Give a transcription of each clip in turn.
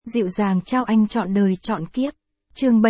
Dịu dàng trao anh trọn đời trọn kiếp. Chương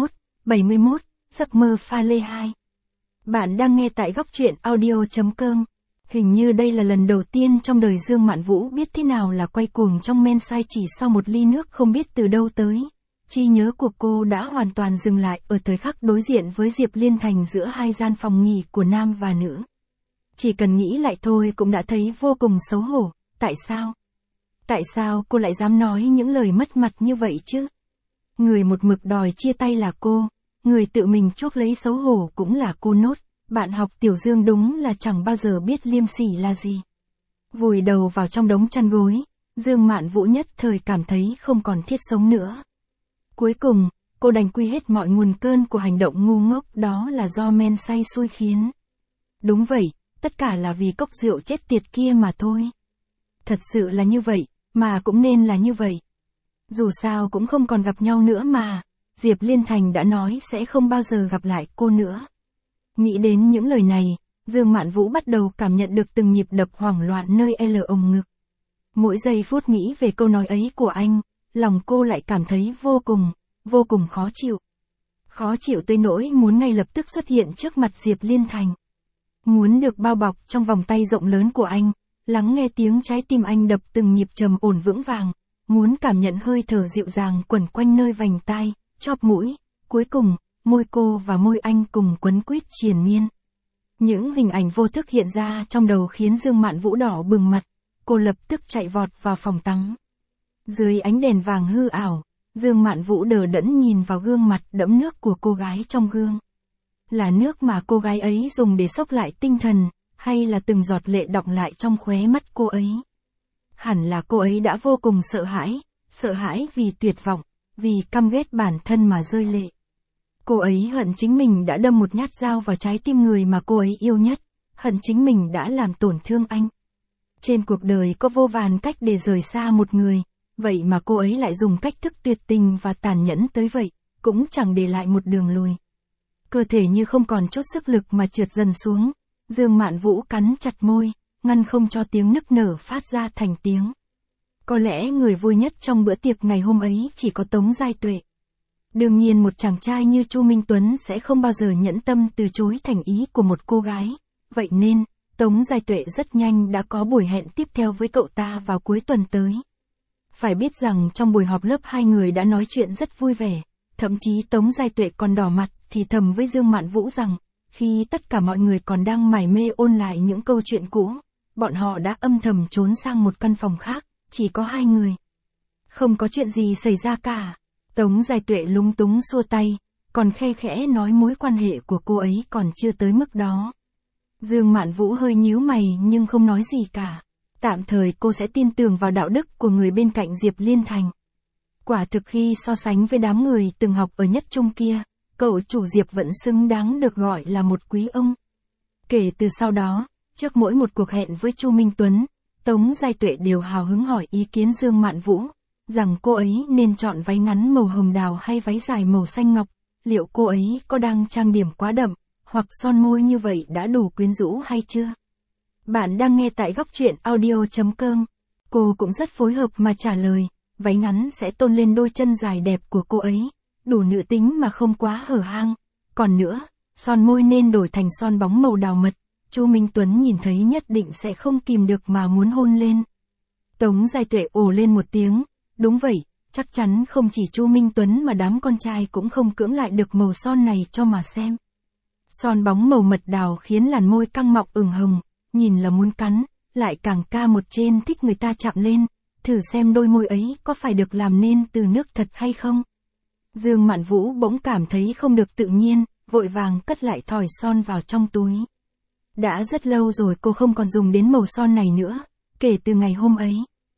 71, giấc mơ pha lê 2. Bạn đang nghe tại góc truyện audio.com. Hình như đây là lần đầu tiên trong đời Dương Mạn Vũ biết thế nào là quay cuồng trong men say chỉ sau một ly nước không biết từ đâu tới. Trí nhớ của cô đã hoàn toàn dừng lại ở thời khắc đối diện với Diệp Liên Thành giữa hai gian phòng nghỉ của nam và nữ. Chỉ cần nghĩ lại thôi cũng đã thấy vô cùng xấu hổ. Tại sao? Tại sao cô lại dám nói những lời mất mặt như vậy chứ? Người một mực đòi chia tay là cô, người tự mình chuốc lấy xấu hổ cũng là cô nốt. Bạn học Tiểu Dương đúng là chẳng bao giờ biết liêm sỉ là gì. Vùi đầu vào trong đống chăn gối, Dương Mạn Vũ nhất thời cảm thấy không còn thiết sống nữa. Cuối cùng, cô đành quy hết mọi nguồn cơn của hành động ngu ngốc đó là do men say xui khiến. Đúng vậy, tất cả là vì cốc rượu chết tiệt kia mà thôi. Thật sự là như vậy, mà cũng nên là như vậy. Dù sao cũng không còn gặp nhau nữa mà, Diệp Liên Thành đã nói sẽ không bao giờ gặp lại cô nữa. Nghĩ đến những lời này, Dương Mạn Vũ bắt đầu cảm nhận được từng nhịp đập hoảng loạn nơi ồng ngực. Mỗi giây phút nghĩ về câu nói ấy của anh, lòng cô lại cảm thấy vô cùng khó chịu. Khó chịu tới nỗi muốn ngay lập tức xuất hiện trước mặt Diệp Liên Thành. Muốn được bao bọc trong vòng tay rộng lớn của anh, lắng nghe tiếng trái tim anh đập từng nhịp trầm ổn vững vàng, muốn cảm nhận hơi thở dịu dàng quẩn quanh nơi vành tai, chóp mũi, cuối cùng, môi cô và môi anh cùng quấn quýt triền miên. Những hình ảnh vô thức hiện ra trong đầu khiến Dương Mạn Vũ đỏ bừng mặt, cô lập tức chạy vọt vào phòng tắm. Dưới ánh đèn vàng hư ảo, Dương Mạn Vũ đờ đẫn nhìn vào gương mặt đẫm nước của cô gái trong gương. Là nước mà cô gái ấy dùng để xốc lại tinh thần, hay là từng giọt lệ đọng lại trong khóe mắt cô ấy? Hẳn là cô ấy đã vô cùng sợ hãi vì tuyệt vọng, vì căm ghét bản thân mà rơi lệ. Cô ấy hận chính mình đã đâm một nhát dao vào trái tim người mà cô ấy yêu nhất, hận chính mình đã làm tổn thương anh. Trên cuộc đời có vô vàn cách để rời xa một người, vậy mà cô ấy lại dùng cách thức tuyệt tình và tàn nhẫn tới vậy, cũng chẳng để lại một đường lùi. Cơ thể như không còn chút sức lực mà trượt dần xuống, Dương Mạn Vũ cắn chặt môi, ngăn không cho tiếng nức nở phát ra thành tiếng. Có lẽ người vui nhất trong bữa tiệc ngày hôm ấy chỉ có Tống Giai Tuệ. Đương nhiên một chàng trai như Chu Minh Tuấn sẽ không bao giờ nhẫn tâm từ chối thành ý của một cô gái, vậy nên, Tống Giai Tuệ rất nhanh đã có buổi hẹn tiếp theo với cậu ta vào cuối tuần tới. Phải biết rằng trong buổi họp lớp hai người đã nói chuyện rất vui vẻ, thậm chí Tống Giai Tuệ còn đỏ mặt thì thầm với Dương Mạn Vũ rằng, khi tất cả mọi người còn đang mải mê ôn lại những câu chuyện cũ, bọn họ đã âm thầm trốn sang một căn phòng khác, chỉ có hai người. Không có chuyện gì xảy ra cả. Tống Giai Tuệ lúng túng xua tay, còn khe khẽ nói mối quan hệ của cô ấy còn chưa tới mức đó. Dương Mạn Vũ hơi nhíu mày nhưng không nói gì cả. Tạm thời cô sẽ tin tưởng vào đạo đức của người bên cạnh Diệp Liên Thành. Quả thực khi so sánh với đám người từng học ở nhất trung kia, cậu chủ Diệp vẫn xứng đáng được gọi là một quý ông. Kể từ sau đó, trước mỗi một cuộc hẹn với Chu Minh Tuấn, Tống Giai Tuệ đều hào hứng hỏi ý kiến Dương Mạn Vũ, rằng cô ấy nên chọn váy ngắn màu hồng đào hay váy dài màu xanh ngọc, liệu cô ấy có đang trang điểm quá đậm, hoặc son môi như vậy đã đủ quyến rũ hay chưa? Bạn đang nghe tại góc truyện audio.com. Cô cũng rất phối hợp mà trả lời, váy ngắn sẽ tôn lên đôi chân dài đẹp của cô ấy, đủ nữ tính mà không quá hở hang. Còn nữa, son môi nên đổi thành son bóng màu đào mật, Chu Minh Tuấn nhìn thấy nhất định sẽ không kìm được mà muốn hôn lên. Tống Giai Tuệ ồ lên một tiếng, đúng vậy, chắc chắn không chỉ Chu Minh Tuấn mà đám con trai cũng không cưỡng lại được màu son này cho mà xem. Son bóng màu mật đào khiến làn môi căng mọng ửng hồng, nhìn là muốn cắn, lại càng ca một trên thích người ta chạm lên, thử xem đôi môi ấy có phải được làm nên từ nước thật hay không. Dương Mạn Vũ bỗng cảm thấy không được tự nhiên, vội vàng cất lại thỏi son vào trong túi. Đã rất lâu rồi cô không còn dùng đến màu son này nữa, kể từ ngày hôm ấy.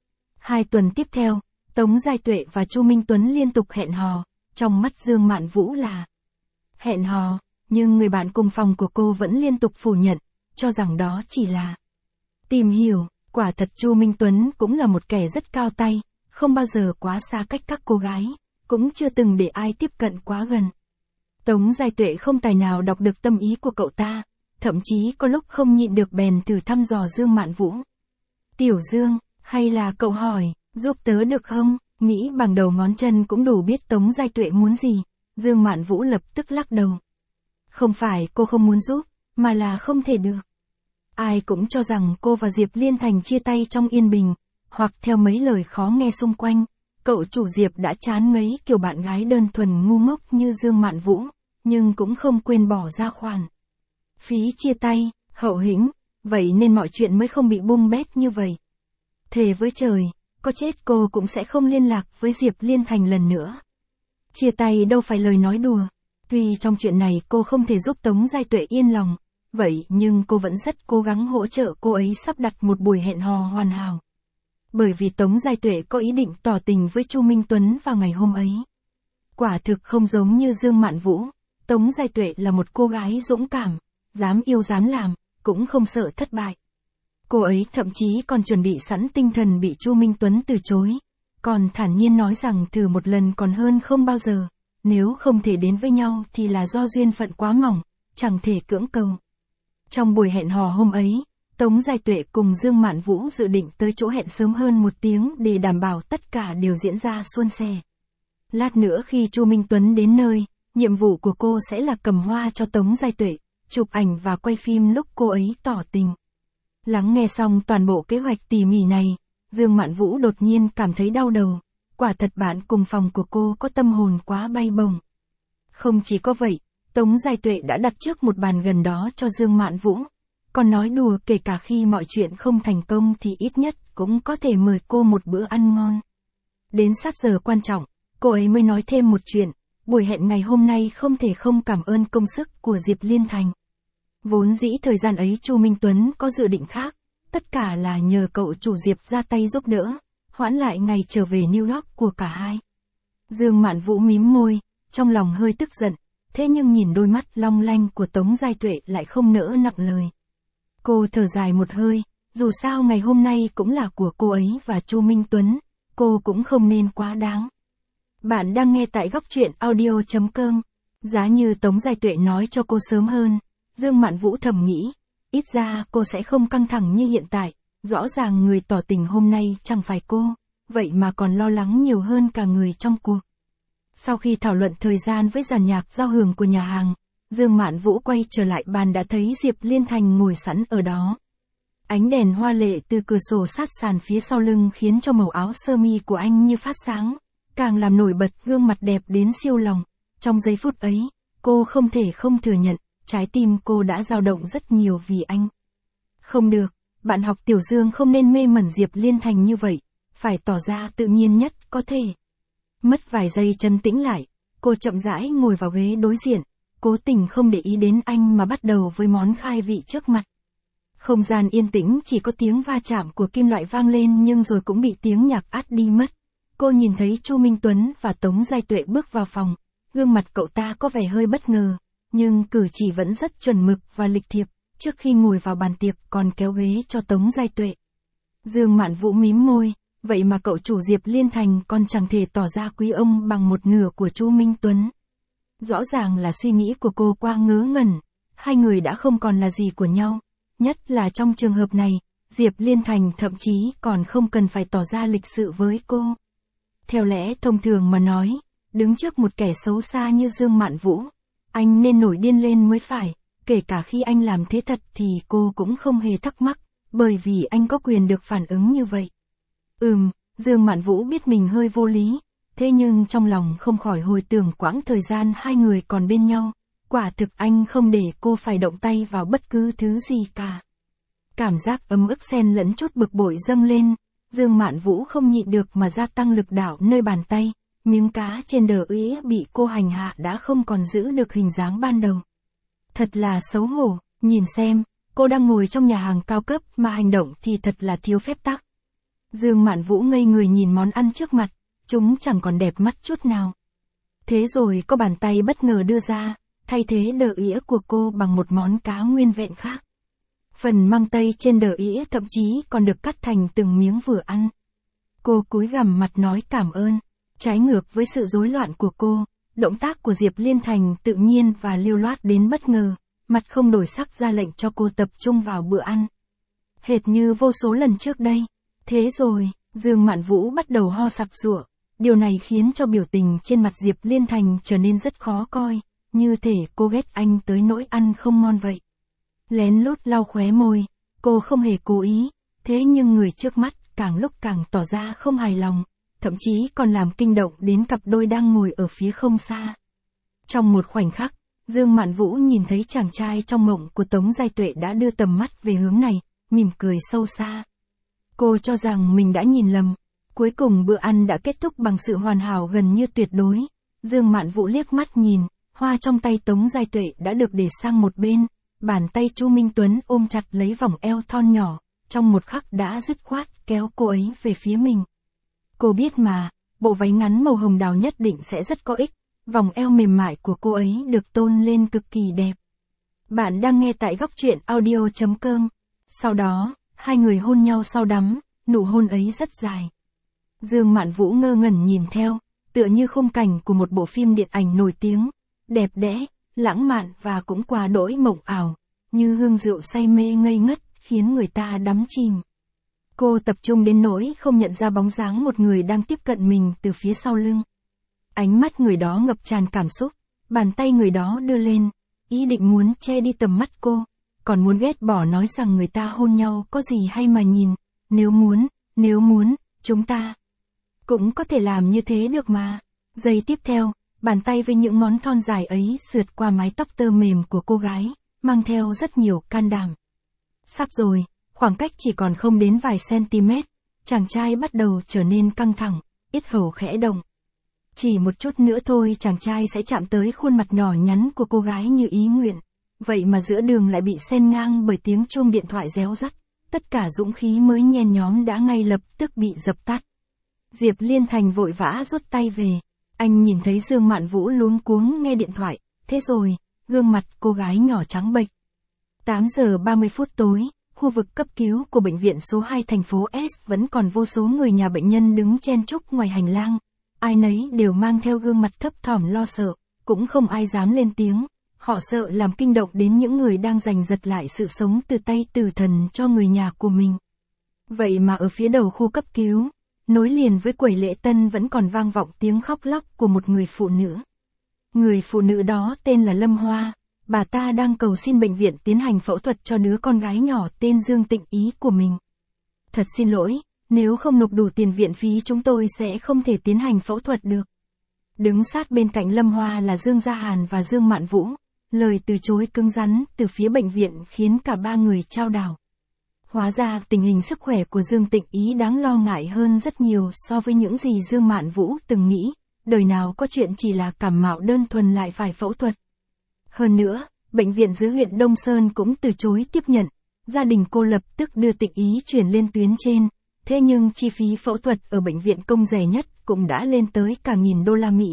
2 tuần tiếp theo, Tống Giai Tuệ và Chu Minh Tuấn liên tục hẹn hò, trong mắt Dương Mạn Vũ là hẹn hò, nhưng người bạn cùng phòng của cô vẫn liên tục phủ nhận, cho rằng đó chỉ là tìm hiểu. Quả thật Chu Minh Tuấn cũng là một kẻ rất cao tay, không bao giờ quá xa cách các cô gái, cũng chưa từng để ai tiếp cận quá gần. Tống Giai Tuệ không tài nào đọc được tâm ý của cậu ta, thậm chí có lúc không nhịn được bèn thử thăm dò Dương Mạn Vũ. Tiểu Dương, hay là cậu hỏi, giúp tớ được không? Nghĩ bằng đầu ngón chân cũng đủ biết Tống Giai Tuệ muốn gì, Dương Mạn Vũ lập tức lắc đầu. Không phải cô không muốn giúp, mà là không thể được. Ai cũng cho rằng cô và Diệp Liên Thành chia tay trong yên bình, hoặc theo mấy lời khó nghe xung quanh, cậu chủ Diệp đã chán ngấy kiểu bạn gái đơn thuần ngu ngốc như Dương Mạn Vũ, nhưng cũng không quên bỏ ra khoản phí chia tay, hậu hĩnh, vậy nên mọi chuyện mới không bị bung bét như vậy. Thề với trời, có chết cô cũng sẽ không liên lạc với Diệp Liên Thành lần nữa. Chia tay đâu phải lời nói đùa, tuy trong chuyện này cô không thể giúp Tống Giai Tuệ yên lòng, vậy nhưng cô vẫn rất cố gắng hỗ trợ cô ấy sắp đặt một buổi hẹn hò hoàn hảo. Bởi vì Tống Giai Tuệ có ý định tỏ tình với Chu Minh Tuấn vào ngày hôm ấy. Quả thực không giống như Dương Mạn Vũ, Tống Giai Tuệ là một cô gái dũng cảm, dám yêu dám làm, cũng không sợ thất bại. Cô ấy thậm chí còn chuẩn bị sẵn tinh thần bị Chu Minh Tuấn từ chối, còn thản nhiên nói rằng thử một lần còn hơn không bao giờ, nếu không thể đến với nhau thì là do duyên phận quá mỏng, chẳng thể cưỡng cầu. Trong buổi hẹn hò hôm ấy, Tống Giai Tuệ cùng Dương Mạn Vũ dự định tới chỗ hẹn sớm hơn 1 tiếng để đảm bảo tất cả đều diễn ra suôn sẻ. Lát nữa khi Chu Minh Tuấn đến nơi, nhiệm vụ của cô sẽ là cầm hoa cho Tống Giai Tuệ, chụp ảnh và quay phim lúc cô ấy tỏ tình. Lắng nghe xong toàn bộ kế hoạch tỉ mỉ này, Dương Mạn Vũ đột nhiên cảm thấy đau đầu, quả thật bạn cùng phòng của cô có tâm hồn quá bay bổng. Không chỉ có vậy, Tống Giai Tuệ đã đặt trước một bàn gần đó cho Dương Mạn Vũ, còn nói đùa kể cả khi mọi chuyện không thành công thì ít nhất cũng có thể mời cô một bữa ăn ngon. Đến sát giờ quan trọng, cô ấy mới nói thêm một chuyện, buổi hẹn ngày hôm nay không thể không cảm ơn công sức của Diệp Liên Thành. Vốn dĩ thời gian ấy Chu Minh Tuấn có dự định khác, tất cả là nhờ cậu chủ Diệp ra tay giúp đỡ, hoãn lại ngày trở về New York của cả hai. Dương Mạn Vũ mím môi, trong lòng hơi tức giận, thế nhưng nhìn đôi mắt long lanh của Tống Giai Tuệ lại không nỡ nặng lời. Cô thở dài một hơi, dù sao ngày hôm nay cũng là của cô ấy và Chu Minh Tuấn, cô cũng không nên quá đáng. Bạn đang nghe tại góc truyện audio.com. Giá như Tống Giai Tuệ nói cho cô sớm hơn, Dương Mạn Vũ thầm nghĩ, ít ra cô sẽ không căng thẳng như hiện tại, rõ ràng người tỏ tình hôm nay chẳng phải cô, vậy mà còn lo lắng nhiều hơn cả người trong cuộc. Sau khi thảo luận thời gian với dàn nhạc giao hưởng của nhà hàng, Dương Mạn Vũ quay trở lại bàn đã thấy Diệp Liên Thành ngồi sẵn ở đó. Ánh đèn hoa lệ từ cửa sổ sát sàn phía sau lưng khiến cho màu áo sơ mi của anh như phát sáng, càng làm nổi bật gương mặt đẹp đến siêu lòng. Trong giây phút ấy, cô không thể không thừa nhận, trái tim cô đã dao động rất nhiều vì anh. Không được, bạn học Tiểu Dương không nên mê mẩn Diệp Liên Thành như vậy, phải tỏ ra tự nhiên nhất có thể. Mất vài giây trấn tĩnh lại, cô chậm rãi ngồi vào ghế đối diện, cố tình không để ý đến anh mà bắt đầu với món khai vị trước mặt. Không gian yên tĩnh chỉ có tiếng va chạm của kim loại vang lên nhưng rồi cũng bị tiếng nhạc át đi mất. Cô nhìn thấy Chu Minh Tuấn và Tống Giai Tuệ bước vào phòng, gương mặt cậu ta có vẻ hơi bất ngờ, nhưng cử chỉ vẫn rất chuẩn mực và lịch thiệp, trước khi ngồi vào bàn tiệc còn kéo ghế cho Tống Giai Tuệ. Dương Mạn Vũ mím môi, vậy mà cậu chủ Diệp Liên Thành còn chẳng thể tỏ ra quý ông bằng một nửa của Chu Minh Tuấn. Rõ ràng là suy nghĩ của cô quá ngớ ngẩn, hai người đã không còn là gì của nhau, nhất là trong trường hợp này, Diệp Liên Thành thậm chí còn không cần phải tỏ ra lịch sự với cô. Theo lẽ thông thường mà nói, đứng trước một kẻ xấu xa như Dương Mạn Vũ, anh nên nổi điên lên mới phải, kể cả khi anh làm thế thật thì cô cũng không hề thắc mắc, bởi vì anh có quyền được phản ứng như vậy. Dương Mạn Vũ biết mình hơi vô lý, thế nhưng trong lòng không khỏi hồi tưởng quãng thời gian hai người còn bên nhau, quả thực anh không để cô phải động tay vào bất cứ thứ gì cả. Cảm giác ấm ức xen lẫn chút bực bội dâng lên, Dương Mạn Vũ không nhịn được mà gia tăng lực đạo nơi bàn tay, miếng cá trên đờ ĩa bị cô hành hạ đã không còn giữ được hình dáng ban đầu. Thật là xấu hổ, nhìn xem, cô đang ngồi trong nhà hàng cao cấp mà hành động thì thật là thiếu phép tắc. Dương Mạn Vũ ngây người nhìn món ăn trước mặt, chúng chẳng còn đẹp mắt chút nào. Thế rồi có bàn tay bất ngờ đưa ra, thay thế đờ ĩa của cô bằng một món cá nguyên vẹn khác. Phần măng tây trên đờ ĩa thậm chí còn được cắt thành từng miếng vừa ăn. Cô cúi gằm mặt nói cảm ơn. Trái ngược với sự rối loạn của cô, động tác của Diệp Liên Thành tự nhiên và lưu loát đến bất ngờ, mặt không đổi sắc ra lệnh cho cô tập trung vào bữa ăn. Hệt như vô số lần trước đây. Thế rồi, Dương Mạn Vũ bắt đầu ho sặc sụa, điều này khiến cho biểu tình trên mặt Diệp Liên Thành trở nên rất khó coi, như thể cô ghét anh tới nỗi ăn không ngon vậy. Lén lút lau khóe môi, cô không hề cố ý, thế nhưng người trước mắt càng lúc càng tỏ ra không hài lòng, thậm chí còn làm kinh động đến cặp đôi đang ngồi ở phía không xa. Trong một khoảnh khắc, Dương Mạn Vũ nhìn thấy chàng trai trong mộng của Tống Giai Tuệ đã đưa tầm mắt về hướng này, mỉm cười sâu xa. Cô cho rằng mình đã nhìn lầm. Cuối cùng bữa ăn đã kết thúc bằng sự hoàn hảo gần như tuyệt đối. Dương Mạn Vũ liếc mắt nhìn, hoa trong tay Tống Giai Tuệ đã được để sang một bên, bàn tay Chu Minh Tuấn ôm chặt lấy vòng eo thon nhỏ, trong một khắc đã dứt khoát kéo cô ấy về phía mình. Cô biết mà, bộ váy ngắn màu hồng đào nhất định sẽ rất có ích, vòng eo mềm mại của cô ấy được tôn lên cực kỳ đẹp. Bạn đang nghe tại góc truyện audio.com. Sau đó, hai người hôn nhau sau đắm, nụ hôn ấy rất dài. Dương Mạn Vũ ngơ ngẩn nhìn theo, tựa như khung cảnh của một bộ phim điện ảnh nổi tiếng, đẹp đẽ, lãng mạn và cũng quá đỗi mộng ảo, như hương rượu say mê ngây ngất, khiến người ta đắm chìm. Cô tập trung đến nỗi không nhận ra bóng dáng một người đang tiếp cận mình từ phía sau lưng. Ánh mắt người đó ngập tràn cảm xúc, bàn tay người đó đưa lên, ý định muốn che đi tầm mắt cô, còn muốn ghét bỏ nói rằng người ta hôn nhau có gì hay mà nhìn, nếu muốn, chúng ta cũng có thể làm như thế được mà. Giây tiếp theo, bàn tay với những ngón thon dài ấy sượt qua mái tóc tơ mềm của cô gái, mang theo rất nhiều can đảm. Sắp rồi, khoảng cách chỉ còn không đến vài cm, chàng trai bắt đầu trở nên căng thẳng, yết hầu khẽ động. Chỉ một chút nữa thôi chàng trai sẽ chạm tới khuôn mặt nhỏ nhắn của cô gái như ý nguyện. Vậy mà giữa đường lại bị xen ngang bởi tiếng chuông điện thoại réo rắt, tất cả dũng khí mới nhen nhóm đã ngay lập tức bị dập tắt. Diệp Liên Thành vội vã rút tay về, anh nhìn thấy Dương Mạn Vũ luống cuống nghe điện thoại, thế rồi, gương mặt cô gái nhỏ trắng bệch. 8 giờ 30 phút tối, khu vực cấp cứu của bệnh viện số 2 thành phố S vẫn còn vô số người nhà bệnh nhân đứng chen chúc ngoài hành lang, ai nấy đều mang theo gương mặt thấp thỏm lo sợ, cũng không ai dám lên tiếng. Họ sợ làm kinh động đến những người đang giành giật lại sự sống từ tay tử thần cho người nhà của mình. Vậy mà ở phía đầu khu cấp cứu, nối liền với quầy lễ tân vẫn còn vang vọng tiếng khóc lóc của một người phụ nữ. Người phụ nữ đó tên là Lâm Hoa, bà ta đang cầu xin bệnh viện tiến hành phẫu thuật cho đứa con gái nhỏ tên Dương Tịnh Ý của mình. Thật xin lỗi, nếu không nộp đủ tiền viện phí chúng tôi sẽ không thể tiến hành phẫu thuật được. Đứng sát bên cạnh Lâm Hoa là Dương Gia Hàn và Dương Mạn Vũ. Lời từ chối cứng rắn từ phía bệnh viện khiến cả ba người chao đảo. Hóa ra tình hình sức khỏe của Dương Tịnh Ý đáng lo ngại hơn rất nhiều so với những gì Dương Mạn Vũ từng nghĩ, đời nào có chuyện chỉ là cảm mạo đơn thuần lại phải phẫu thuật. Hơn nữa, bệnh viện dưới huyện Đông Sơn cũng từ chối tiếp nhận, gia đình cô lập tức đưa Tịnh Ý chuyển lên tuyến trên, thế nhưng chi phí phẫu thuật ở bệnh viện công rẻ nhất cũng đã lên tới cả $1.000.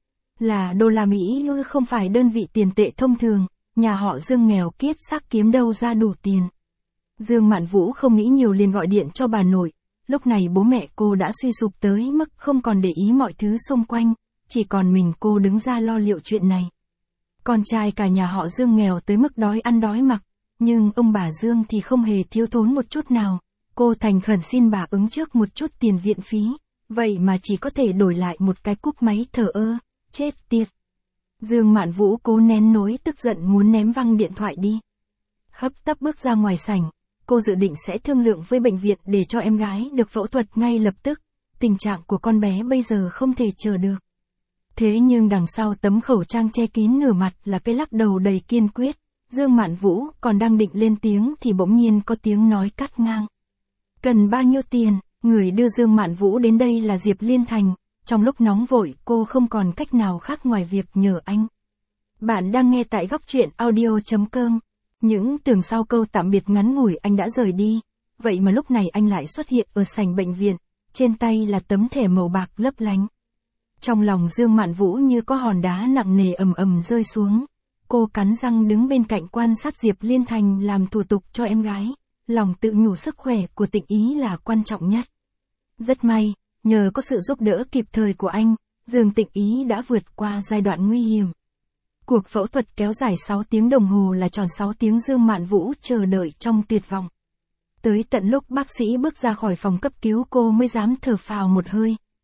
Là đô la Mỹ chứ không phải đơn vị tiền tệ thông thường, nhà họ Dương nghèo kiết xác kiếm đâu ra đủ tiền. Dương Mạn Vũ không nghĩ nhiều liền gọi điện cho bà nội, lúc này bố mẹ cô đã suy sụp tới mức không còn để ý mọi thứ xung quanh, chỉ còn mình cô đứng ra lo liệu chuyện này. Con trai cả nhà họ Dương nghèo tới mức đói ăn đói mặc, nhưng ông bà Dương thì không hề thiếu thốn một chút nào, cô thành khẩn xin bà ứng trước một chút tiền viện phí, vậy mà chỉ có thể đổi lại một cái cúp máy thờ ơ. Chết tiệt. Dương Mạn Vũ cố nén nỗi tức giận muốn ném văng điện thoại đi. Hấp tấp bước ra ngoài sảnh, cô dự định sẽ thương lượng với bệnh viện để cho em gái được phẫu thuật ngay lập tức, tình trạng của con bé bây giờ không thể chờ được. Thế nhưng đằng sau tấm khẩu trang che kín nửa mặt là cái lắc đầu đầy kiên quyết, Dương Mạn Vũ còn đang định lên tiếng thì bỗng nhiên có tiếng nói cắt ngang. Cần bao nhiêu tiền? Người đưa Dương Mạn Vũ đến đây là Diệp Liên Thành. Trong lúc nóng vội cô không còn cách nào khác ngoài việc nhờ anh. Bạn đang nghe tại góc truyện audio.com. Những tưởng sau câu tạm biệt ngắn ngủi anh đã rời đi. Vậy mà lúc này anh lại xuất hiện ở sảnh bệnh viện. Trên tay là tấm thẻ màu bạc lấp lánh. Trong lòng Dương Mạn Vũ như có hòn đá nặng nề ầm ầm rơi xuống. Cô cắn răng đứng bên cạnh quan sát Diệp Liên Thành làm thủ tục cho em gái. Lòng tự nhủ sức khỏe của Tịnh Ý là quan trọng nhất. Rất may. Nhờ có sự giúp đỡ kịp thời của anh, Dương Tịnh Ý đã vượt qua giai đoạn nguy hiểm. Cuộc phẫu thuật kéo dài 6 tiếng đồng hồ là tròn 6 tiếng Dương Mạn Vũ chờ đợi trong tuyệt vọng. Tới tận lúc bác sĩ bước ra khỏi phòng cấp cứu cô mới dám thở phào một hơi,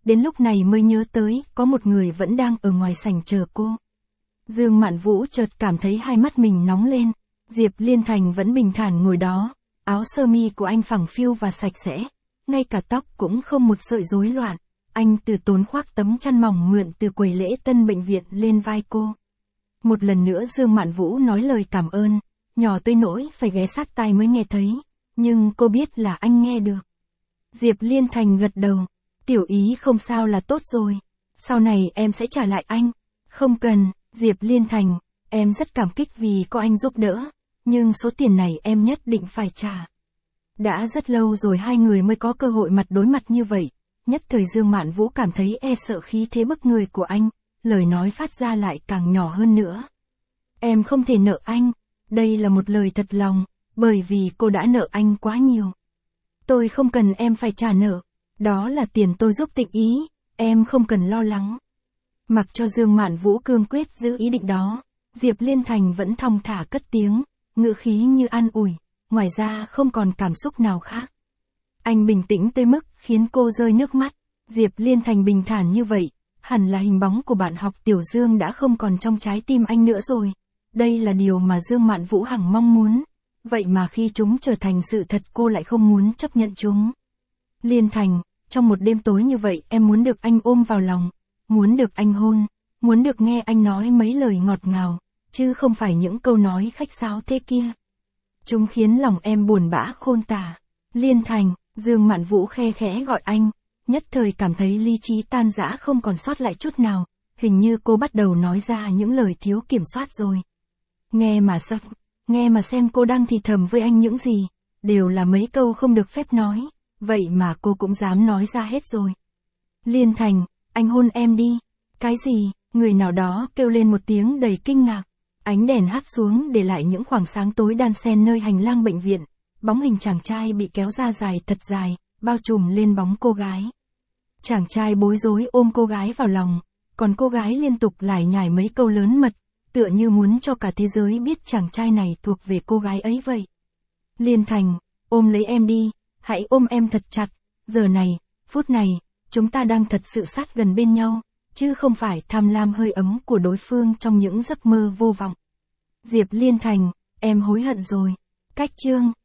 đến lúc này mới nhớ tới, có một người vẫn đang ở ngoài sảnh chờ cô. Dương Mạn Vũ chợt cảm thấy hai mắt mình nóng lên, Diệp Liên Thành vẫn bình thản ngồi đó, áo sơ mi của anh phẳng phiu và sạch sẽ, ngay cả tóc cũng không một sợi rối loạn, anh từ tốn khoác tấm chăn mỏng mượn từ quầy lễ tân bệnh viện lên vai cô. Một lần nữa Dương Mạn Vũ nói lời cảm ơn, nhỏ tới nỗi phải ghé sát tai mới nghe thấy, nhưng cô biết là anh nghe được. Diệp Liên Thành gật đầu, tiểu ý không sao là tốt rồi, sau này em sẽ trả lại anh. Không cần, Diệp Liên Thành, em rất cảm kích vì có anh giúp đỡ, nhưng số tiền này em nhất định phải trả. Đã rất lâu rồi hai người mới có cơ hội mặt đối mặt như vậy, nhất thời Dương Mạn Vũ cảm thấy e sợ khí thế bức người của anh, lời nói phát ra lại càng nhỏ hơn nữa. Em không thể nợ anh, đây là một lời thật lòng, bởi vì cô đã nợ anh quá nhiều. Tôi không cần em phải trả nợ, đó là tiền tôi giúp Tịnh Ý, em không cần lo lắng. Mặc cho Dương Mạn Vũ cương quyết giữ ý định đó, Diệp Liên Thành vẫn thong thả cất tiếng, ngữ khí như an ủi, ngoài ra không còn cảm xúc nào khác. Anh bình tĩnh tới mức khiến cô rơi nước mắt. Diệp Liên Thành bình thản như vậy, hẳn là hình bóng của bạn học Tiểu Dương đã không còn trong trái tim anh nữa rồi. Đây là điều mà Dương Mạn Vũ hằng mong muốn. Vậy mà khi chúng trở thành sự thật cô lại không muốn chấp nhận chúng. Liên Thành, trong một đêm tối như vậy em muốn được anh ôm vào lòng, muốn được anh hôn, muốn được nghe anh nói mấy lời ngọt ngào, chứ không phải những câu nói khách sáo thế kia. Chúng khiến lòng em buồn bã khôn tả. Liên Thành, Dương Mạn Vũ khe khẽ gọi anh, nhất thời cảm thấy lý trí tan rã không còn sót lại chút nào, hình như cô bắt đầu nói ra những lời thiếu kiểm soát rồi. Nghe mà xem cô đang thì thầm với anh những gì, đều là mấy câu không được phép nói, vậy mà cô cũng dám nói ra hết rồi. Liên Thành, anh hôn em đi. Cái gì? Người nào đó kêu lên một tiếng đầy kinh ngạc. Ánh đèn hắt xuống để lại những khoảng sáng tối đan xen nơi hành lang bệnh viện. Bóng hình chàng trai bị kéo ra dài thật dài, bao trùm lên bóng cô gái. Chàng trai bối rối ôm cô gái vào lòng, còn cô gái liên tục lải nhải mấy câu lớn mật, tựa như muốn cho cả thế giới biết chàng trai này thuộc về cô gái ấy vậy. Liên Thành, ôm lấy em đi, hãy ôm em thật chặt, giờ này, phút này, chúng ta đang thật sự sát gần bên nhau, chứ không phải tham lam hơi ấm của đối phương trong những giấc mơ vô vọng. Diệp Liên Thành, em hối hận rồi. Cách chương